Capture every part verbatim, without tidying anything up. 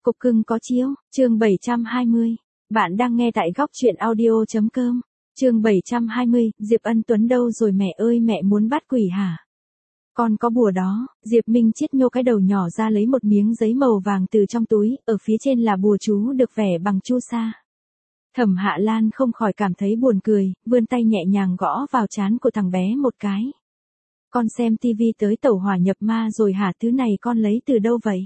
Cục cưng có chiếu, chương bảy trăm hai mươi. Bạn đang nghe tại góc truyện audio.com. Chương bảy trăm hai mươi, Diệp Ân Tuấn đâu rồi mẹ ơi, mẹ muốn bắt quỷ hả? Con có bùa đó. Diệp Minh Chiết nhô cái đầu nhỏ ra lấy một miếng giấy màu vàng từ trong túi, ở phía trên là bùa chú được vẽ bằng chu sa. Thẩm Hạ Lan không khỏi cảm thấy buồn cười, vươn tay nhẹ nhàng gõ vào trán của thằng bé một cái. Con xem tivi tới tẩu hỏa nhập ma rồi hả? Thứ này con lấy từ đâu vậy?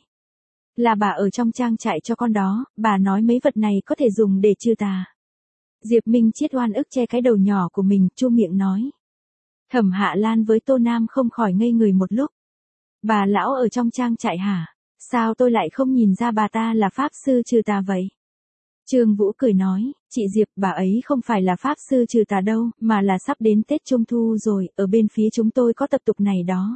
Là bà ở trong trang trại cho con đó, bà nói mấy vật này có thể dùng để trừ tà. Diệp Minh Chiết oan ức che cái đầu nhỏ của mình, chu miệng nói. Thẩm Hạ Lan với Tô Nam không khỏi ngây người một lúc. Bà lão ở trong trang trại hả? Sao tôi lại không nhìn ra bà ta là pháp sư trừ tà vậy? Trương Vũ cười nói, chị Diệp, bà ấy không phải là pháp sư trừ tà đâu, mà là sắp đến Tết Trung Thu rồi, ở bên phía chúng tôi có tập tục này đó.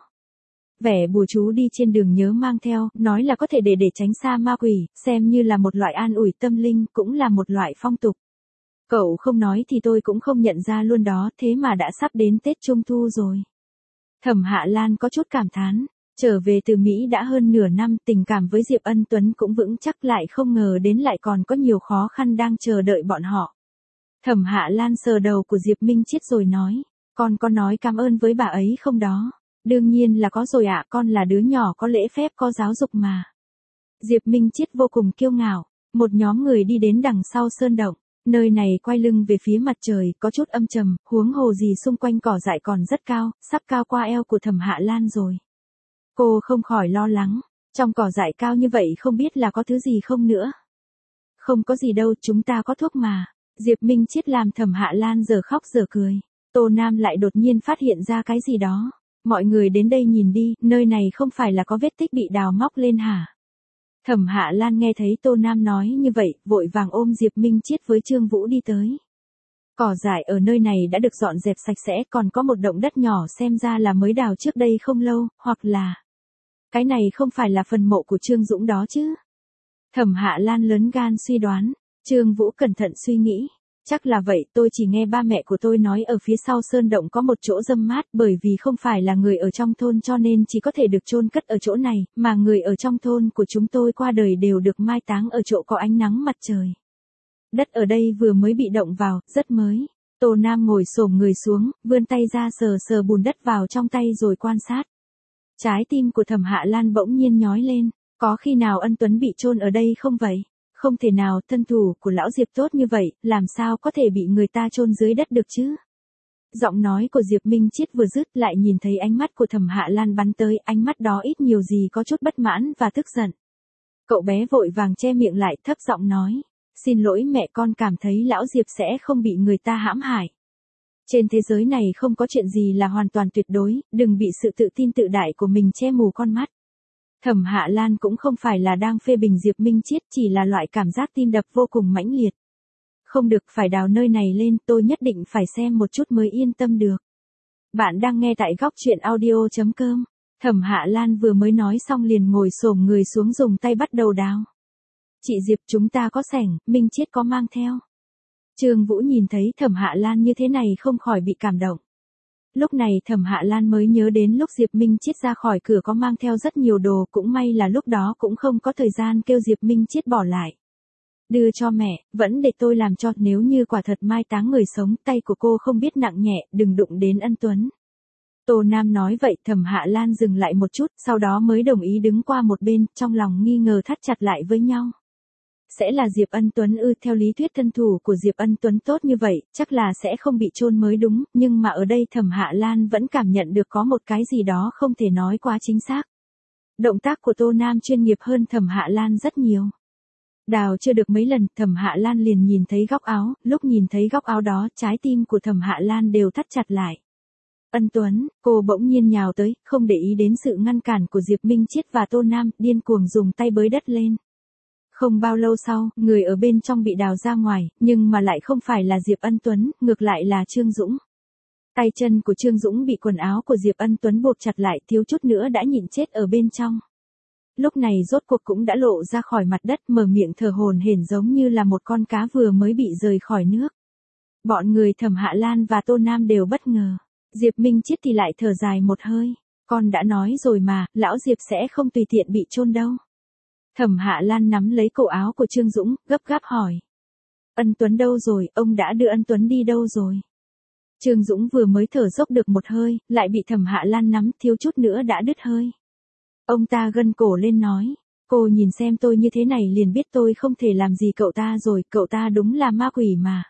Vẻ bùa chú đi trên đường nhớ mang theo, nói là có thể để để tránh xa ma quỷ, xem như là một loại an ủi tâm linh, cũng là một loại phong tục. Cậu không nói thì tôi cũng không nhận ra luôn đó, thế mà đã sắp đến Tết Trung Thu rồi. Thẩm Hạ Lan có chút cảm thán, trở về từ Mỹ đã hơn nửa năm, tình cảm với Diệp Ân Tuấn cũng vững chắc, lại không ngờ đến lại còn có nhiều khó khăn đang chờ đợi bọn họ. Thẩm Hạ Lan sờ đầu của Diệp Minh Chiết rồi nói, con có nói cảm ơn với bà ấy không đó? Đương nhiên là có rồi ạ, con là đứa nhỏ có lễ phép có giáo dục mà. Diệp Minh Chiết vô cùng kiêu ngạo, một nhóm người đi đến đằng sau sơn động, nơi này quay lưng về phía mặt trời, có chút âm trầm, huống hồ gì xung quanh cỏ dại còn rất cao, sắp cao qua eo của Thẩm Hạ Lan rồi. Cô không khỏi lo lắng, trong cỏ dại cao như vậy không biết là có thứ gì không nữa. Không có gì đâu, chúng ta có thuốc mà. Diệp Minh Chiết làm Thẩm Hạ Lan giờ khóc giờ cười. Tô Nam lại đột nhiên phát hiện ra cái gì đó. Mọi người đến đây nhìn đi, nơi này không phải là có vết tích bị đào móc lên hả? Thẩm Hạ Lan nghe thấy Tô Nam nói như vậy, vội vàng ôm Diệp Minh Chiết với Trương Vũ đi tới. Cỏ dại ở nơi này đã được dọn dẹp sạch sẽ, còn có một động đất nhỏ xem ra là mới đào trước đây không lâu, hoặc là... Cái này không phải là phần mộ của Trương Dũng đó chứ? Thẩm Hạ Lan lớn gan suy đoán, Trương Vũ cẩn thận suy nghĩ. Chắc là vậy, tôi chỉ nghe ba mẹ của tôi nói ở phía sau sơn động có một chỗ râm mát, bởi vì không phải là người ở trong thôn cho nên chỉ có thể được chôn cất ở chỗ này, mà người ở trong thôn của chúng tôi qua đời đều được mai táng ở chỗ có ánh nắng mặt trời. Đất ở đây vừa mới bị động vào, rất mới. Tô Nam ngồi xổm người xuống, vươn tay ra sờ sờ bùn đất vào trong tay rồi quan sát. Trái tim của Thẩm Hạ Lan bỗng nhiên nhói lên, có khi nào Ân Tuấn bị chôn ở đây không vậy? Không thể nào, thân thủ của lão Diệp tốt như vậy, làm sao có thể bị người ta chôn dưới đất được chứ? Giọng nói của Diệp Minh Chiết vừa dứt lại nhìn thấy ánh mắt của Thẩm Hạ Lan bắn tới, ánh mắt đó ít nhiều gì có chút bất mãn và tức giận. Cậu bé vội vàng che miệng lại, thấp giọng nói, xin lỗi mẹ, con cảm thấy lão Diệp sẽ không bị người ta hãm hại. Trên thế giới này không có chuyện gì là hoàn toàn tuyệt đối, đừng bị sự tự tin tự đại của mình che mù con mắt. Thẩm Hạ Lan cũng không phải là đang phê bình Diệp Minh Chiết, chỉ là loại cảm giác tim đập vô cùng mãnh liệt. Không được, phải đào nơi này lên, tôi nhất định phải xem một chút mới yên tâm được. Bạn đang nghe tại góc truyện audio.com. Thẩm Hạ Lan vừa mới nói xong liền ngồi xổm người xuống dùng tay bắt đầu đào. Chị Diệp, chúng ta có sẻng, Minh Chiết có mang theo. Trương Vũ nhìn thấy Thẩm Hạ Lan như thế này không khỏi bị cảm động. Lúc này Thẩm Hạ Lan mới nhớ đến lúc Diệp Minh Chiết ra khỏi cửa có mang theo rất nhiều đồ, cũng may là lúc đó cũng không có thời gian kêu Diệp Minh Chiết bỏ lại. Đưa cho mẹ, vẫn để tôi làm cho, nếu như quả thật mai táng người sống, tay của cô không biết nặng nhẹ, đừng đụng đến Ân Tuấn. Tô Nam nói vậy, Thẩm Hạ Lan dừng lại một chút, sau đó mới đồng ý đứng qua một bên, trong lòng nghi ngờ thắt chặt lại với nhau. Sẽ là Diệp Ân Tuấn ư? Theo lý thuyết thân thủ của Diệp Ân Tuấn tốt như vậy, chắc là sẽ không bị chôn mới đúng, nhưng mà ở đây Thẩm Hạ Lan vẫn cảm nhận được có một cái gì đó không thể nói quá chính xác. Động tác của Tô Nam chuyên nghiệp hơn Thẩm Hạ Lan rất nhiều. Đào chưa được mấy lần, Thẩm Hạ Lan liền nhìn thấy góc áo, lúc nhìn thấy góc áo đó, trái tim của Thẩm Hạ Lan đều thắt chặt lại. Ân Tuấn, cô bỗng nhiên nhào tới, không để ý đến sự ngăn cản của Diệp Minh Chiết và Tô Nam, điên cuồng dùng tay bới đất lên. Không bao lâu sau, người ở bên trong bị đào ra ngoài, nhưng mà lại không phải là Diệp Ân Tuấn, ngược lại là Trương Dũng. Tay chân của Trương Dũng bị quần áo của Diệp Ân Tuấn buộc chặt lại, thiếu chút nữa đã nhịn chết ở bên trong. Lúc này rốt cuộc cũng đã lộ ra khỏi mặt đất, mở miệng thở hổn hển giống như là một con cá vừa mới bị rời khỏi nước. Bọn người Thẩm Hạ Lan và Tô Nam đều bất ngờ. Diệp Minh Chiết thì lại thở dài một hơi. Con đã nói rồi mà, lão Diệp sẽ không tùy tiện bị chôn đâu. Thẩm Hạ Lan nắm lấy cổ áo của Trương Dũng, gấp gáp hỏi. Ân Tuấn đâu rồi, ông đã đưa Ân Tuấn đi đâu rồi? Trương Dũng vừa mới thở dốc được một hơi, lại bị Thẩm Hạ Lan nắm, thiếu chút nữa đã đứt hơi. Ông ta gân cổ lên nói, cô nhìn xem tôi như thế này liền biết tôi không thể làm gì cậu ta rồi, cậu ta đúng là ma quỷ mà.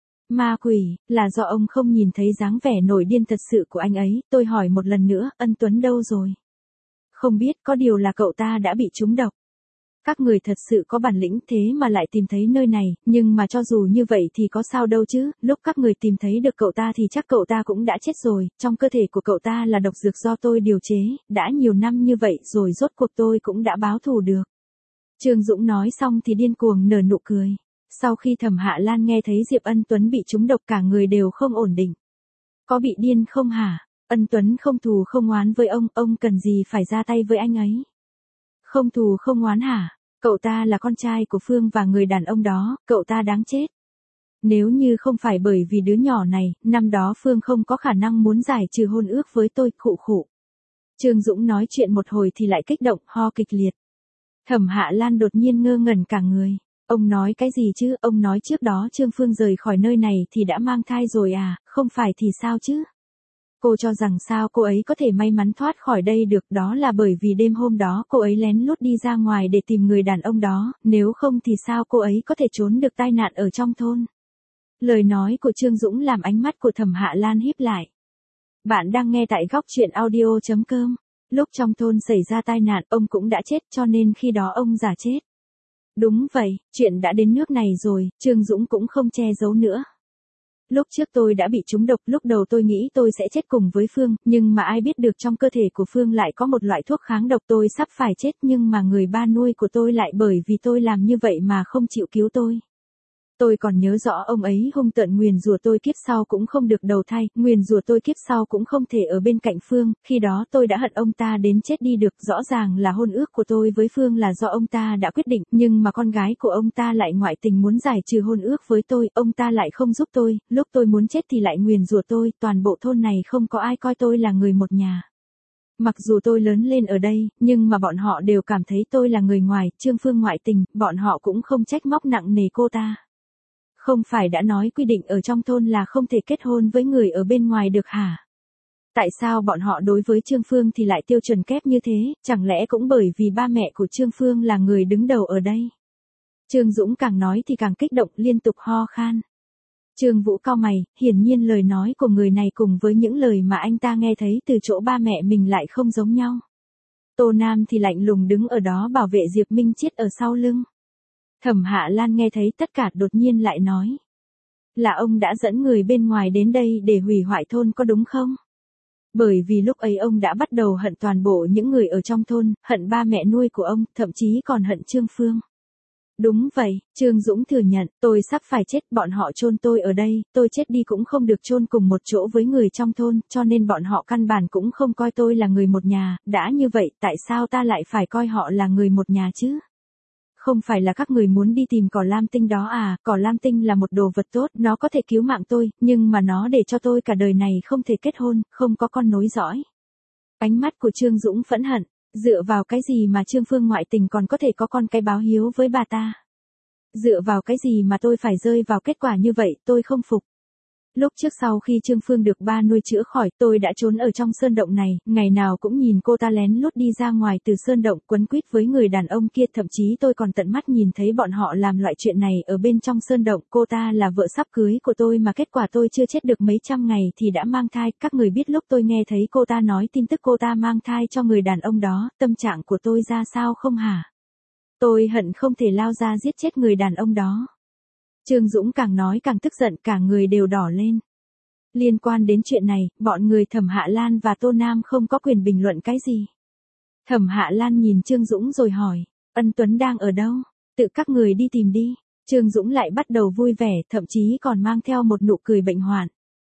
Ma quỷ, là do ông không nhìn thấy dáng vẻ nổi điên thật sự của anh ấy, tôi hỏi một lần nữa, Ân Tuấn đâu rồi? Không biết, có điều là cậu ta đã bị trúng độc. Các người thật sự có bản lĩnh thế mà lại tìm thấy nơi này, nhưng mà cho dù như vậy thì có sao đâu chứ, lúc các người tìm thấy được cậu ta thì chắc cậu ta cũng đã chết rồi, trong cơ thể của cậu ta là độc dược do tôi điều chế, đã nhiều năm như vậy rồi rốt cuộc tôi cũng đã báo thù được. Trương Dũng nói xong thì điên cuồng nở nụ cười. Sau khi Thẩm Hạ Lan nghe thấy Diệp Ân Tuấn bị trúng độc cả người đều không ổn định. Có bị điên không hả? Ân Tuấn không thù không oán với ông, ông cần gì phải ra tay với anh ấy? Không thù không oán hả? Cậu ta là con trai của Phương và người đàn ông đó, cậu ta đáng chết. Nếu như không phải bởi vì đứa nhỏ này, năm đó Phương không có khả năng muốn giải trừ hôn ước với tôi, khụ khụ. Trương Dũng nói chuyện một hồi thì lại kích động, ho kịch liệt. Thẩm Hạ Lan đột nhiên ngơ ngẩn cả người. Ông nói cái gì chứ, ông nói trước đó Trương Phương rời khỏi nơi này thì đã mang thai rồi à, không phải thì sao chứ? Cô cho rằng sao cô ấy có thể may mắn thoát khỏi đây được, đó là bởi vì đêm hôm đó cô ấy lén lút đi ra ngoài để tìm người đàn ông đó, nếu không thì sao cô ấy có thể trốn được tai nạn ở trong thôn. Lời nói của Trương Dũng làm ánh mắt của Thẩm Hạ Lan híp lại. Bạn đang nghe tại góc truyện audio chấm com. Lúc trong thôn xảy ra tai nạn ông cũng đã chết cho nên khi đó ông giả chết. Đúng vậy, chuyện đã đến nước này rồi, Trương Dũng cũng không che giấu nữa. Lúc trước tôi đã bị trúng độc, lúc đầu tôi nghĩ tôi sẽ chết cùng với Phương, nhưng mà ai biết được trong cơ thể của Phương lại có một loại thuốc kháng độc, tôi sắp phải chết nhưng mà người ba nuôi của tôi lại bởi vì tôi làm như vậy mà không chịu cứu tôi. Tôi còn nhớ rõ ông ấy hung tợn nguyền rủa tôi kiếp sau cũng không được đầu thai, nguyền rủa tôi kiếp sau cũng không thể ở bên cạnh Phương, khi đó tôi đã hận ông ta đến chết đi được, rõ ràng là hôn ước của tôi với Phương là do ông ta đã quyết định, nhưng mà con gái của ông ta lại ngoại tình muốn giải trừ hôn ước với tôi, ông ta lại không giúp tôi, lúc tôi muốn chết thì lại nguyền rủa tôi, toàn bộ thôn này không có ai coi tôi là người một nhà. Mặc dù tôi lớn lên ở đây, nhưng mà bọn họ đều cảm thấy tôi là người ngoài, Trương Phương ngoại tình, bọn họ cũng không trách móc nặng nề cô ta. Không phải đã nói quy định ở trong thôn là không thể kết hôn với người ở bên ngoài được hả? Tại sao bọn họ đối với Trương Phương thì lại tiêu chuẩn kép như thế, chẳng lẽ cũng bởi vì ba mẹ của Trương Phương là người đứng đầu ở đây? Trương Dũng càng nói thì càng kích động, liên tục ho khan. Trương Vũ cau mày, hiển nhiên lời nói của người này cùng với những lời mà anh ta nghe thấy từ chỗ ba mẹ mình lại không giống nhau. Tô Nam thì lạnh lùng đứng ở đó bảo vệ Diệp Minh Chiết ở sau lưng. Thẩm Hạ Lan nghe thấy tất cả đột nhiên lại nói. Là ông đã dẫn người bên ngoài đến đây để hủy hoại thôn có đúng không? Bởi vì lúc ấy ông đã bắt đầu hận toàn bộ những người ở trong thôn, hận ba mẹ nuôi của ông, thậm chí còn hận Trương Phương. Đúng vậy, Trương Dũng thừa nhận, tôi sắp phải chết, bọn họ chôn tôi ở đây, tôi chết đi cũng không được chôn cùng một chỗ với người trong thôn, cho nên bọn họ căn bản cũng không coi tôi là người một nhà, đã như vậy, tại sao ta lại phải coi họ là người một nhà chứ? Không phải là các người muốn đi tìm cỏ lam tinh đó à, cỏ lam tinh là một đồ vật tốt, nó có thể cứu mạng tôi, nhưng mà nó để cho tôi cả đời này không thể kết hôn, không có con nối dõi. Ánh mắt của Trương Dũng phẫn hận, dựa vào cái gì mà Trương Phương ngoại tình còn có thể có con cái báo hiếu với bà ta? Dựa vào cái gì mà tôi phải rơi vào kết quả như vậy, tôi không phục. Lúc trước sau khi Trương Phương được ba nuôi chữa khỏi, tôi đã trốn ở trong sơn động này, ngày nào cũng nhìn cô ta lén lút đi ra ngoài từ sơn động quấn quýt với người đàn ông kia, thậm chí tôi còn tận mắt nhìn thấy bọn họ làm loại chuyện này ở bên trong sơn động, cô ta là vợ sắp cưới của tôi mà kết quả tôi chưa chết được mấy trăm ngày thì đã mang thai, các người biết lúc tôi nghe thấy cô ta nói tin tức cô ta mang thai cho người đàn ông đó, tâm trạng của tôi ra sao không hả? Tôi hận không thể lao ra giết chết người đàn ông đó. Trương Dũng càng nói càng tức giận, cả người đều đỏ lên. Liên quan đến chuyện này, bọn người Thẩm Hạ Lan và Tô Nam không có quyền bình luận cái gì. Thẩm Hạ Lan nhìn Trương Dũng rồi hỏi, Ân Tuấn đang ở đâu? Tự các người đi tìm đi. Trương Dũng lại bắt đầu vui vẻ, thậm chí còn mang theo một nụ cười bệnh hoạn.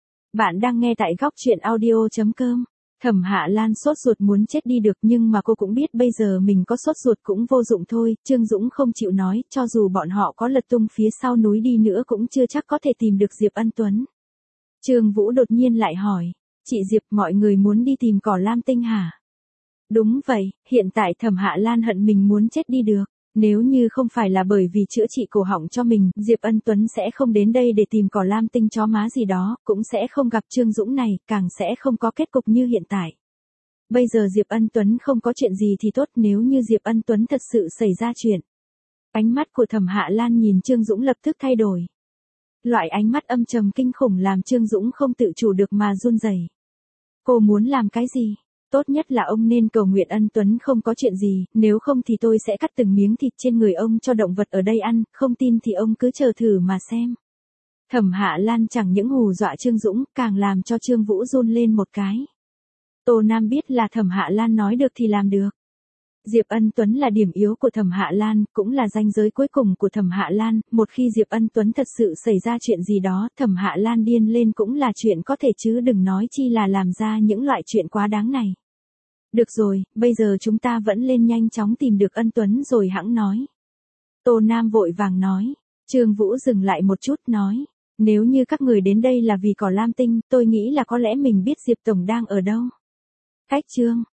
Bạn đang nghe tại góc truyện audio chấm com. Thẩm Hạ Lan sốt ruột muốn chết đi được nhưng mà cô cũng biết bây giờ mình có sốt ruột cũng vô dụng thôi, Trương Dũng không chịu nói, cho dù bọn họ có lật tung phía sau núi đi nữa cũng chưa chắc có thể tìm được Diệp Ân Tuấn. Trương Vũ đột nhiên lại hỏi, chị Diệp mọi người muốn đi tìm cỏ lam tinh hả? Đúng vậy, hiện tại Thẩm Hạ Lan hận mình muốn chết đi được. Nếu như không phải là bởi vì chữa trị cổ họng cho mình, Diệp Ân Tuấn sẽ không đến đây để tìm cỏ lam tinh chó má gì đó, cũng sẽ không gặp Trương Dũng này, càng sẽ không có kết cục như hiện tại. Bây giờ Diệp Ân Tuấn không có chuyện gì thì tốt, nếu như Diệp Ân Tuấn thật sự xảy ra chuyện. Ánh mắt của Thẩm Hạ Lan nhìn Trương Dũng lập tức thay đổi. Loại ánh mắt âm trầm kinh khủng làm Trương Dũng không tự chủ được mà run rẩy. Cô muốn làm cái gì? Tốt nhất là ông nên cầu nguyện Ân Tuấn không có chuyện gì, nếu không thì tôi sẽ cắt từng miếng thịt trên người ông cho động vật ở đây ăn, không tin thì ông cứ chờ thử mà xem. Thẩm Hạ Lan chẳng những hù dọa Trương Dũng, càng làm cho Trương Vũ run lên một cái. Tô Nam biết là Thẩm Hạ Lan nói được thì làm được. Diệp Ân Tuấn là điểm yếu của Thẩm Hạ Lan, cũng là ranh giới cuối cùng của Thẩm Hạ Lan, một khi Diệp Ân Tuấn thật sự xảy ra chuyện gì đó, Thẩm Hạ Lan điên lên cũng là chuyện có thể chứ đừng nói chi là làm ra những loại chuyện quá đáng này. Được rồi, bây giờ chúng ta vẫn lên nhanh chóng tìm được Ân Tuấn rồi hẵng nói. Tô Nam vội vàng nói. Trương Vũ dừng lại một chút nói. Nếu như các người đến đây là vì cỏ lam tinh, tôi nghĩ là có lẽ mình biết Diệp Tổng đang ở đâu. Cách Trương,